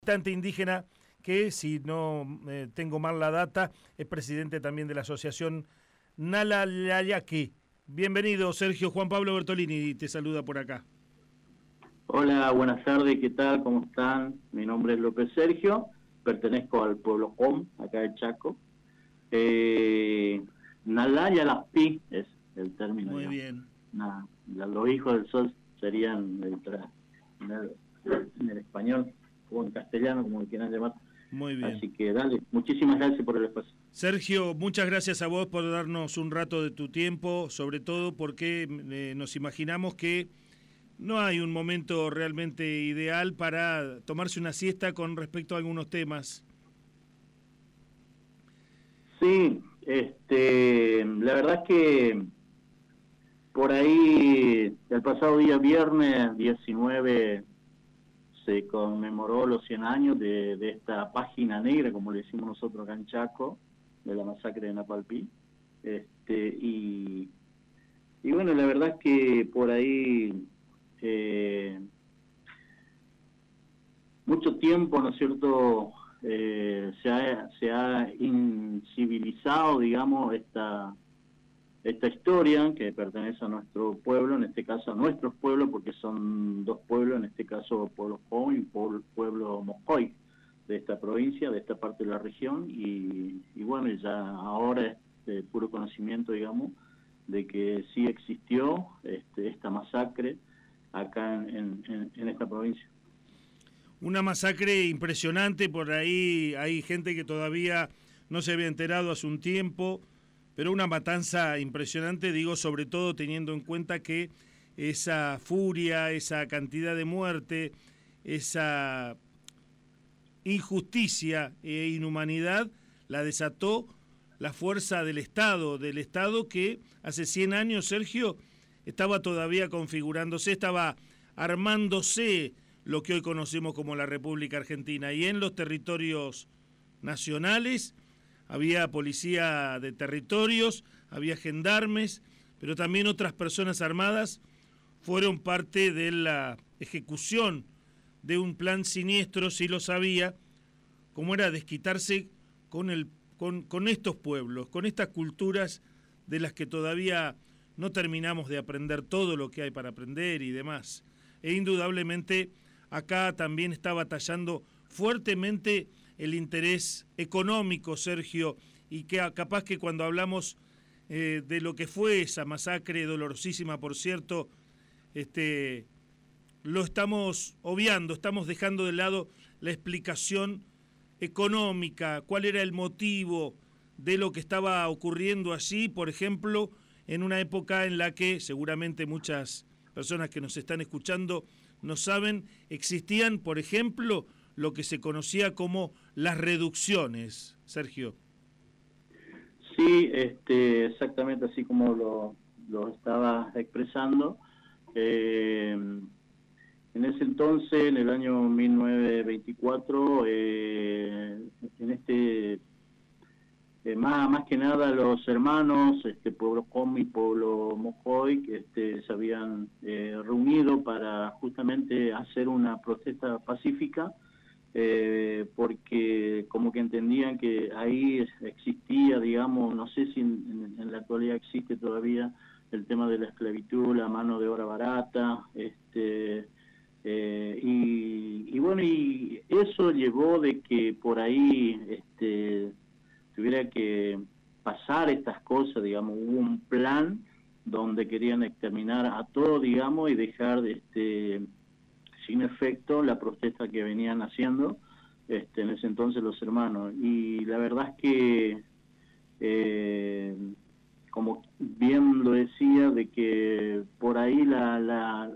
Militante indígena que, si no tengo mal la data, es presidente también de la asociación Nalalayaqui. Bienvenido, Sergio. Juan Pablo Bertolini te saluda por acá. Hola, buenas tardes, ¿qué tal? ¿Cómo están? Mi nombre es López Sergio, pertenezco al pueblo Com, acá de Chaco. Nalalayaqui es el término. Muy bien. Los hijos del sol serían en el español o en castellano, como lo quieran llamar. Muy bien. Así que dale, muchísimas gracias por el espacio. Sergio, muchas gracias a vos por darnos un rato de tu tiempo, sobre todo porque nos imaginamos que no hay un momento realmente ideal para tomarse una siesta con respecto a algunos temas. Sí, la verdad es que por ahí el pasado día viernes 19 se conmemoró los 100 años de esta página negra, como le decimos nosotros acá en Chaco, de la masacre de Napalpí. Y bueno, la verdad es que por ahí mucho tiempo, ¿no es cierto?, se ha incivilizado, digamos, esta historia que pertenece a nuestro pueblo, en este caso a nuestros pueblos, porque son dos pueblos, en este caso pueblo Com y pueblo Moscoy, de esta provincia, de esta parte de la región, y bueno, ya ahora es de puro conocimiento, digamos, de que sí existió esta masacre acá en esta provincia. Una masacre impresionante, por ahí hay gente que todavía no se había enterado hace un tiempo, pero una matanza impresionante, digo, sobre todo teniendo en cuenta que esa furia, esa cantidad de muerte, esa injusticia e inhumanidad la desató la fuerza del Estado que hace 100 años, Sergio, estaba todavía configurándose, estaba armándose lo que hoy conocemos como la República Argentina, y en los territorios nacionales había policía de territorios, había gendarmes, pero también otras personas armadas fueron parte de la ejecución de un plan siniestro, si lo sabía, como era desquitarse con estos pueblos, con estas culturas de las que todavía no terminamos de aprender todo lo que hay para aprender y demás. E indudablemente acá también está batallando fuertemente el interés económico, Sergio, y que capaz que cuando hablamos de lo que fue esa masacre, dolorosísima por cierto, lo estamos obviando, estamos dejando de lado la explicación económica, cuál era el motivo de lo que estaba ocurriendo allí, por ejemplo, en una época en la que seguramente muchas personas que nos están escuchando no saben, existían, por ejemplo, lo que se conocía como las reducciones, Sergio. Sí, exactamente así como lo estaba expresando. En ese entonces, en el año 1924, más que nada los hermanos, pueblo Com y pueblo Moscoy, que se habían reunido para justamente hacer una protesta pacífica, porque como que entendían que ahí existía, digamos, no sé si en la actualidad existe todavía el tema de la esclavitud, la mano de obra barata, y bueno, y eso llevó de que por ahí tuviera que pasar estas cosas, digamos, hubo un plan donde querían exterminar a todo, digamos, y dejar sin efecto la protesta que venían haciendo en ese entonces los hermanos. Y la verdad es que como bien lo decía, de que por ahí la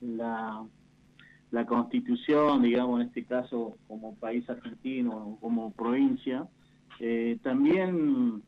Constitución, digamos, en este caso como país argentino, como provincia, también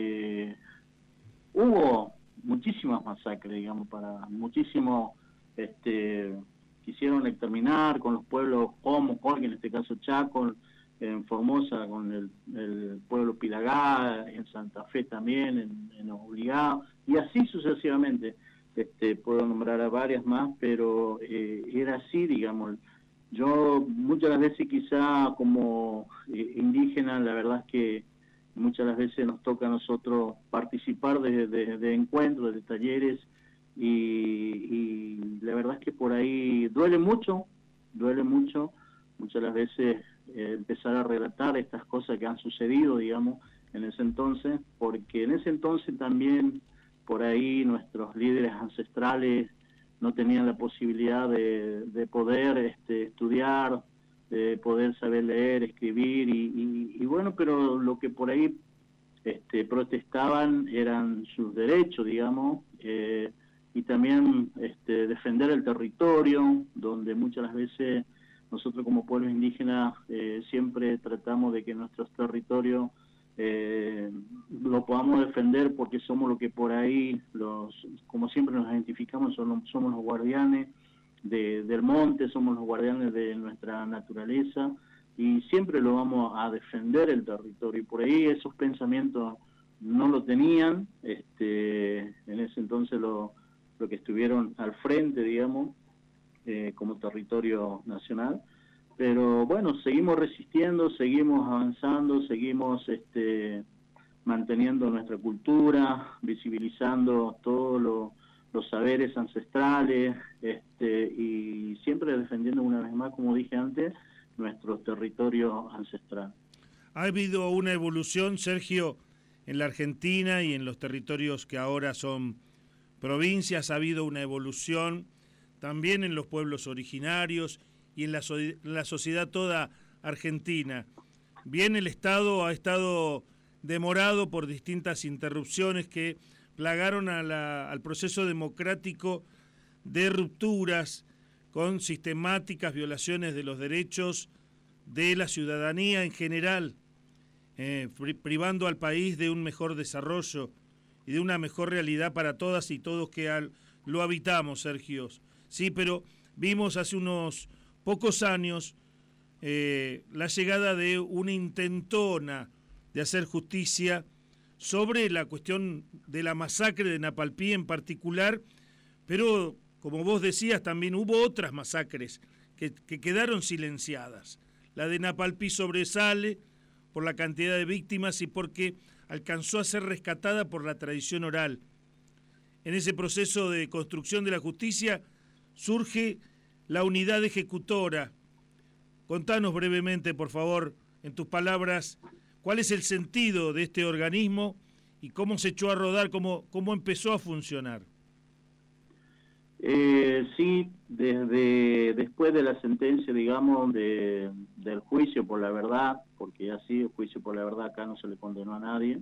hubo muchísimas masacres, digamos, para muchísimos quisieron exterminar con los pueblos como Jorge, en este caso Chaco, en Formosa con el pueblo Pilagá, en Santa Fe también, en Obligado, y así sucesivamente. Puedo nombrar a varias más, pero era así, digamos, Yo muchas de las veces quizá como indígena, la verdad es que muchas de las veces nos toca a nosotros participar de encuentros, de talleres, y la verdad es que por ahí duele mucho, muchas de las veces empezar a relatar estas cosas que han sucedido, digamos, en ese entonces, porque en ese entonces también por ahí nuestros líderes ancestrales no tenían la posibilidad de poder estudiar, de poder saber leer, escribir, y bueno, pero lo que por ahí protestaban eran sus derechos, digamos, y también defender el territorio, donde muchas las veces nosotros como pueblo indígena siempre tratamos de que nuestros territorios lo podamos defender, porque somos lo que por ahí, como siempre nos identificamos, somos los guardianes del monte, somos los guardianes de nuestra naturaleza, y siempre lo vamos a defender el territorio, y por ahí esos pensamientos no lo tenían, en ese entonces lo que estuvieron al frente, digamos, como territorio nacional. Pero bueno, seguimos resistiendo, seguimos avanzando, seguimos manteniendo nuestra cultura, visibilizando todos los saberes ancestrales, y siempre defendiendo una vez más, como dije antes, nuestro territorio ancestral. ¿Ha habido una evolución, Sergio, en la Argentina y en los territorios que ahora son provincias? ¿Ha habido una evolución también en los pueblos originarios y en la sociedad toda argentina? Bien, el Estado ha estado demorado por distintas interrupciones que plagaron al proceso democrático de rupturas con sistemáticas violaciones de los derechos de la ciudadanía en general, privando al país de un mejor desarrollo y de una mejor realidad para todas y todos que lo habitamos, Sergio. Sí, pero vimos hace unos pocos años la llegada de una intentona de hacer justicia sobre la cuestión de la masacre de Napalpí en particular, pero como vos decías, también hubo otras masacres que quedaron silenciadas. La de Napalpí sobresale por la cantidad de víctimas y porque alcanzó a ser rescatada por la tradición oral. En ese proceso de construcción de la justicia surge la unidad ejecutora. Contanos brevemente, por favor, en tus palabras, cuál es el sentido de este organismo y cómo se echó a rodar, cómo empezó a funcionar. Sí, después de la sentencia, digamos, del juicio por la verdad, porque ya sí, el juicio por la verdad acá no se le condenó a nadie,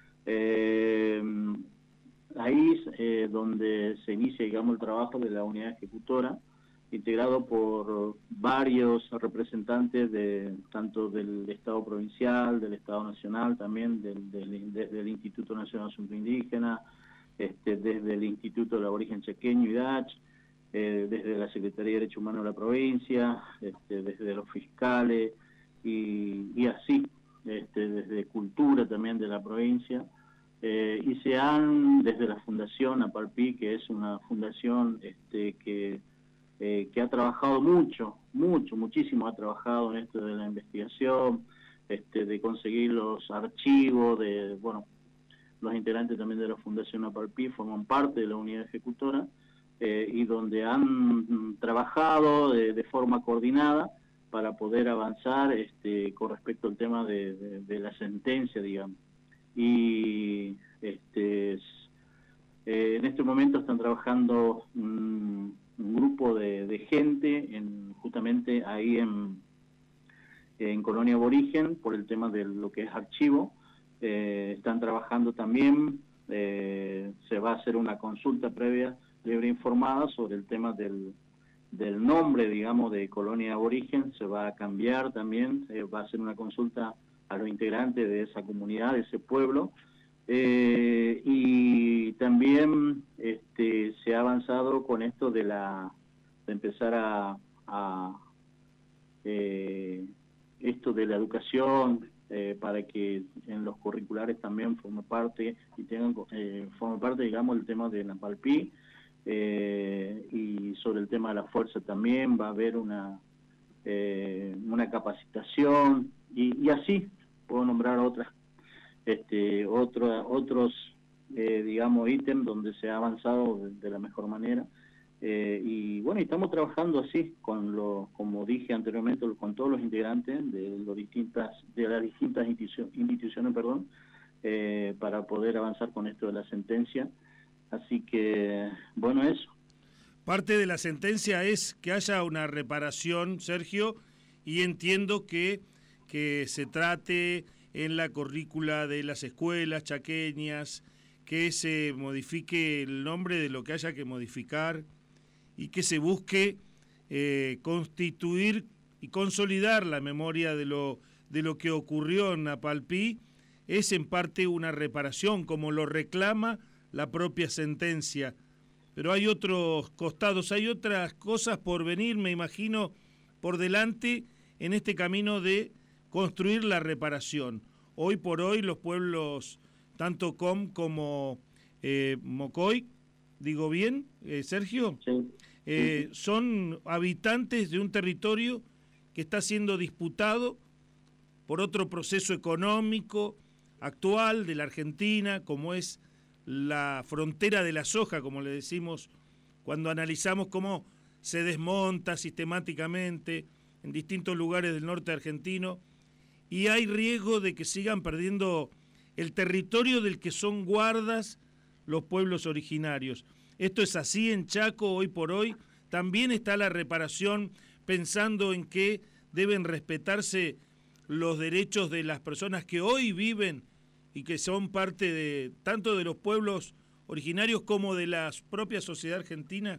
ahí es donde se inicia, digamos, el trabajo de la unidad ejecutora, integrado por varios representantes tanto del Estado provincial, del Estado nacional, también desde el Instituto Nacional de Asuntos Indígenas, desde el Instituto del Aborigen Chaqueño, IDACH, desde la Secretaría de Derechos Humanos de la provincia, desde los fiscales, y así, desde Cultura también de la provincia, y desde la Fundación Napalpí, que es una fundación que ha trabajado muchísimo ha trabajado en esto de la investigación, de conseguir los archivos, los integrantes también de la Fundación Napalpí forman parte de la unidad ejecutora, y donde han trabajado de forma coordinada para poder avanzar con respecto al tema de la sentencia, digamos. Y en este momento están trabajando un grupo de gente justamente ahí en Colonia Aborigen por el tema de lo que es archivo. Están trabajando también, se va a hacer una consulta previa, libre informada, sobre el tema del nombre, digamos, de Colonia Aborigen. Se va a cambiar también, va a ser una consulta a los integrantes de esa comunidad, de ese pueblo, y también se ha avanzado con esto de empezar esto de la educación, para que en los curriculares también forme parte digamos, el tema de Napalpí, y sobre el tema de la fuerza también va a haber una una capacitación, y así puedo nombrar otros digamos, ítem donde se ha avanzado de la mejor manera. Y bueno, estamos trabajando así, como dije anteriormente, con todos los integrantes de las distintas instituciones, perdón, para poder avanzar con esto de la sentencia. Así que, bueno, eso. Parte de la sentencia es que haya una reparación, Sergio, y entiendo que se trate en la currícula de las escuelas chaqueñas, que se modifique el nombre de lo que haya que modificar y que se busque constituir y consolidar la memoria de lo que ocurrió en Napalpí. Es en parte una reparación, como lo reclama la propia sentencia. Pero hay otros costados, hay otras cosas por venir, me imagino, por delante en este camino de construir la reparación. Hoy por hoy los pueblos, tanto Com como Mocoy, digo bien, Sergio, Sí. son habitantes de un territorio que está siendo disputado por otro proceso económico actual de la Argentina, como es la frontera de la soja, como le decimos, cuando analizamos cómo se desmonta sistemáticamente en distintos lugares del norte argentino, y hay riesgo de que sigan perdiendo el territorio del que son guardas los pueblos originarios. Esto es así en Chaco hoy por hoy. También está la reparación pensando en que deben respetarse los derechos de las personas que hoy viven y que son parte de tanto de los pueblos originarios como de la propia sociedad argentina.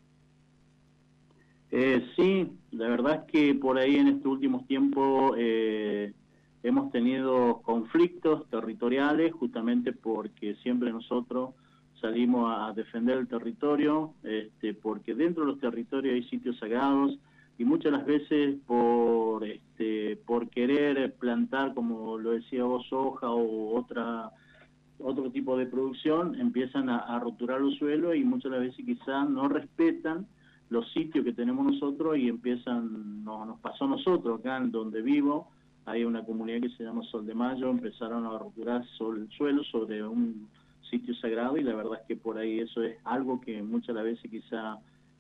Sí, la verdad es que por ahí en estos últimos tiempos hemos tenido conflictos territoriales, justamente porque siempre nosotros salimos a defender el territorio, porque dentro de los territorios hay sitios sagrados, y muchas las veces por querer plantar, como lo decía vos, soja o otro tipo de producción, empiezan a roturar los suelos, y muchas las veces quizás no respetan los sitios que tenemos nosotros, y nos pasó a nosotros acá en donde vivo. Hay una comunidad que se llama Sol de Mayo, empezaron a roturar el suelo sobre un sitio sagrado, y la verdad es que por ahí eso es algo que muchas las veces quizá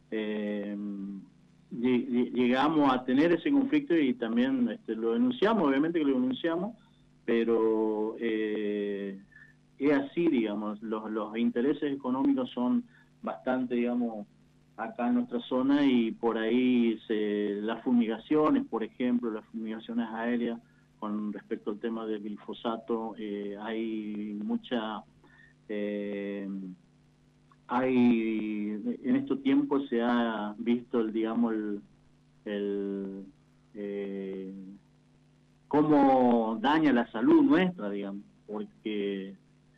llegamos a tener ese conflicto, y también lo denunciamos, obviamente que lo denunciamos, pero es así, digamos, los intereses económicos son bastante, digamos, acá en nuestra zona, y por ahí las fumigaciones, por ejemplo, las fumigaciones aéreas, con respecto al tema del glifosato, hay mucha... en estos tiempos se ha visto cómo daña la salud nuestra, digamos, porque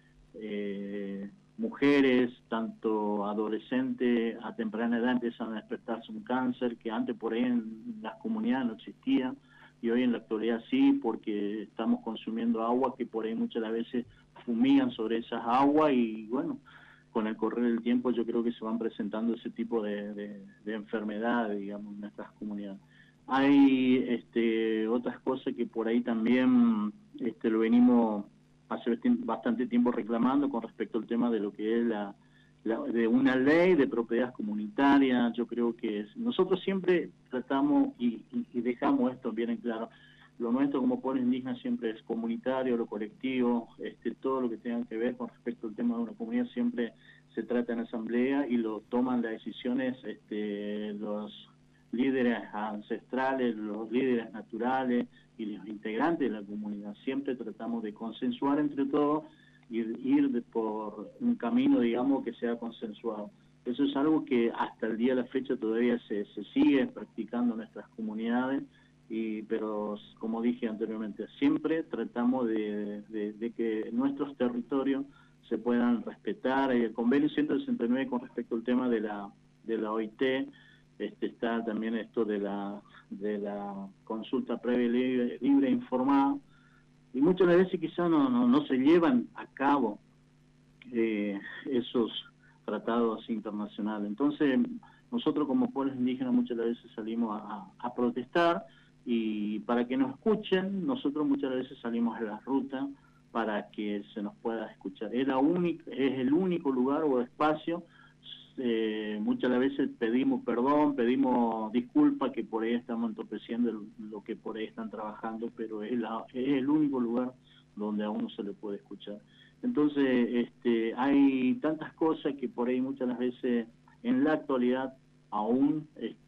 mujeres, tanto adolescentes a temprana edad, empiezan a despertarse un cáncer que antes por ahí en las comunidades no existía, y hoy en la actualidad sí, porque estamos consumiendo agua que por ahí muchas de las veces fumigan sobre esas aguas, y bueno, con el correr del tiempo yo creo que se van presentando ese tipo de enfermedades, digamos, en nuestras comunidades. Hay otras cosas que por ahí también lo venimos hace bastante tiempo reclamando con respecto al tema de lo que es de una ley de propiedad comunitaria. Yo creo que nosotros siempre tratamos y dejamos esto bien en claro. Lo nuestro como pueblo indígena siempre es comunitario, lo colectivo, todo lo que tenga que ver con respecto al tema de una comunidad siempre se trata en asamblea, y lo toman las decisiones los líderes ancestrales, los líderes naturales y los integrantes de la comunidad. Siempre tratamos de consensuar entre todos y ir por un camino, digamos, que sea consensuado. Eso es algo que hasta el día de la fecha todavía se sigue practicando en nuestras comunidades, pero como dije anteriormente, siempre tratamos de que nuestros territorios se puedan respetar. El convenio 169 con respecto al tema de la OIT, está también esto de la consulta previa libre e informada, y muchas veces quizás no se llevan a cabo esos tratados internacionales. Entonces nosotros como pueblos indígenas muchas veces salimos a protestar, y para que nos escuchen, nosotros muchas veces salimos a la ruta para que se nos pueda escuchar. Es el único lugar o espacio. Muchas veces pedimos perdón, pedimos disculpas, que por ahí estamos entorpeciendo lo que por ahí están trabajando, pero es el único lugar donde a uno se le puede escuchar. Entonces, hay tantas cosas que por ahí muchas veces en la actualidad aún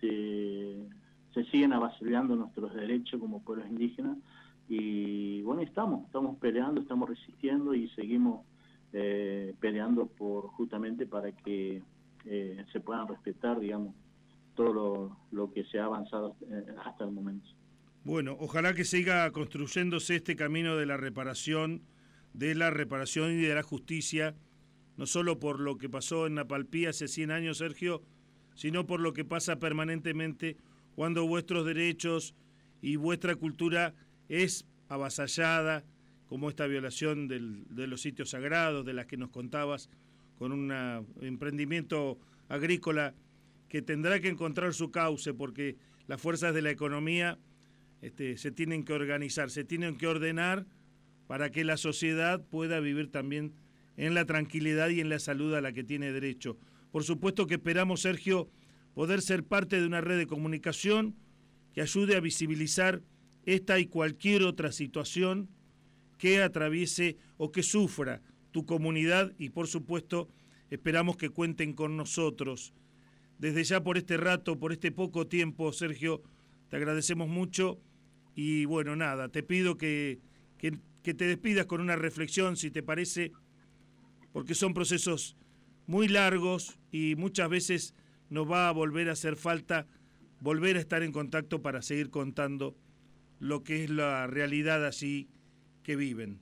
se siguen avasallando nuestros derechos como pueblos indígenas, y bueno, estamos peleando, estamos resistiendo y seguimos peleando justamente para que se puedan respetar, digamos, todo lo que se ha avanzado hasta el momento. Bueno, ojalá que siga construyéndose este camino de la reparación y de la justicia, no solo por lo que pasó en Napalpí hace 100 años, Sergio, sino por lo que pasa permanentemente cuando vuestros derechos y vuestra cultura es avasallada, como esta violación de los sitios sagrados, de las que nos contabas, con un emprendimiento agrícola que tendrá que encontrar su cauce, porque las fuerzas de la economía se tienen que organizar, se tienen que ordenar para que la sociedad pueda vivir también en la tranquilidad y en la salud a la que tiene derecho. Por supuesto que esperamos, Sergio, poder ser parte de una red de comunicación que ayude a visibilizar esta y cualquier otra situación que atraviese o que sufra tu comunidad, y por supuesto esperamos que cuenten con nosotros. Desde ya por este rato, por este poco tiempo, Sergio, te agradecemos mucho y bueno, nada, te pido que te despidas con una reflexión, si te parece, porque son procesos muy largos y muchas veces nos va a volver a hacer falta volver a estar en contacto para seguir contando lo que es la realidad así que viven.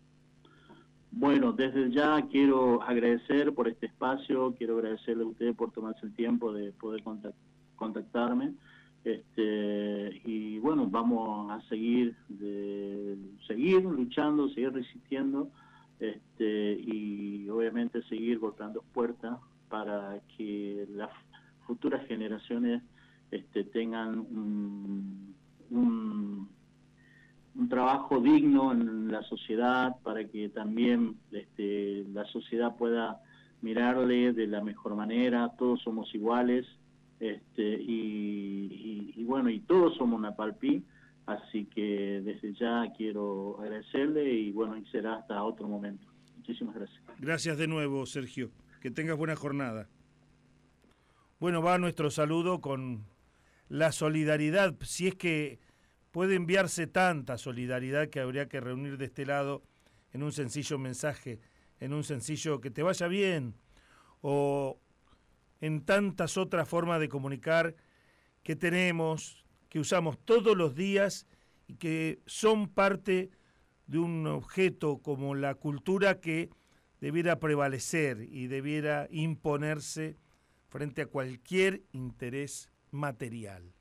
Bueno, desde ya quiero agradecer por este espacio, quiero agradecerle a ustedes por tomarse el tiempo de poder contactarme, y bueno, vamos a seguir luchando, seguir resistiendo, y obviamente seguir golpeando puertas para que las futuras generaciones tengan un trabajo digno en la sociedad, para que también la sociedad pueda mirarle de la mejor manera. Todos somos iguales, y bueno, y todos somos Napalpí, así que desde ya quiero agradecerle y bueno, y será hasta otro momento. Muchísimas gracias. Gracias de nuevo, Sergio. Que tengas buena jornada. Bueno, va nuestro saludo con la solidaridad, si es que puede enviarse tanta solidaridad que habría que reunir de este lado en un sencillo mensaje, en un sencillo que te vaya bien, o en tantas otras formas de comunicar que tenemos, que usamos todos los días y que son parte de un objeto como la cultura que debiera prevalecer y debiera imponerse frente a cualquier interés material.